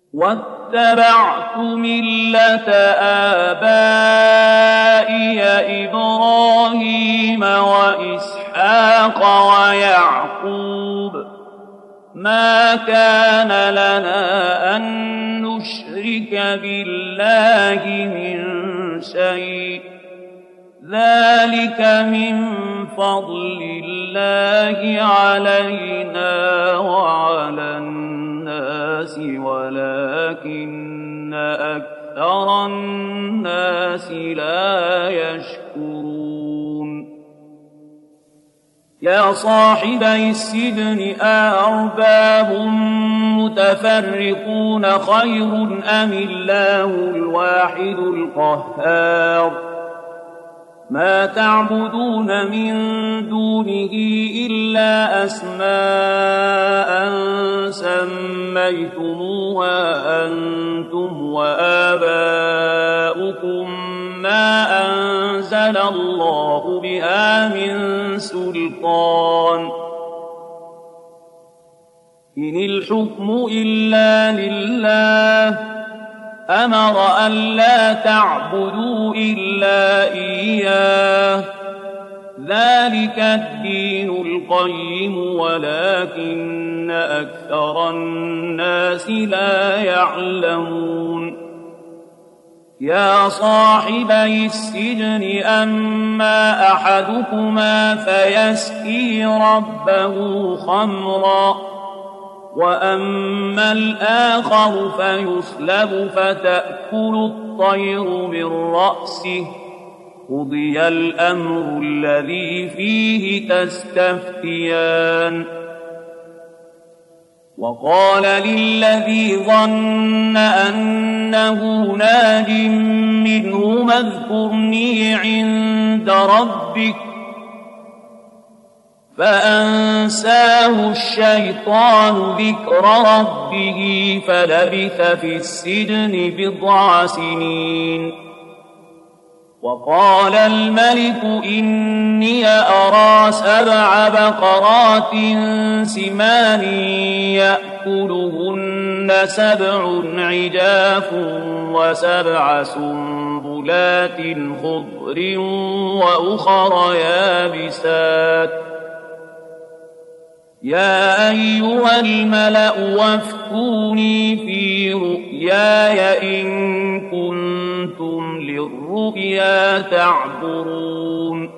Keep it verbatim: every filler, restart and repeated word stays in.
واتبعت ملة آبائي إبراهيم وإسحاق ويعقوب ما كان لنا أن نشرك بالله من شيء ذلك من فضل الله علينا وعلى الناس ولكن أكثر الناس لا يشكرون يا صاحبي السجن أأرباب متفرقون خير أم الله الواحد القهار ما تعبدون من دونه إلا أسماء سميتموها أنتم وآباؤكم ما أنزل الله بها من سلطان إن الحكم إلا لله أمر أن لا تعبدوا إلا إياه ذلك الدين القيم ولكن أكثر الناس لا يعلمون يا صاحبي السجن أما أحدكما فيسقي ربه خمرا وأما الآخر فيصلب فتأكل الطير من رأسه قضي الأمر الذي فيه تستفتيان وقال للذي ظن أنه ناج منه اذكرني عند ربك فأنساه الشيطان ذكر ربه فلبث في السجن بضع سنين وقال الملك إني أرى سبع بقرات سمان يأكلهن سبع عجاف وسبع سنبلات خضر وأخر يابسات يا أيها الملأ وافتوني في رؤياي إن كنتم للرؤيا تعبرون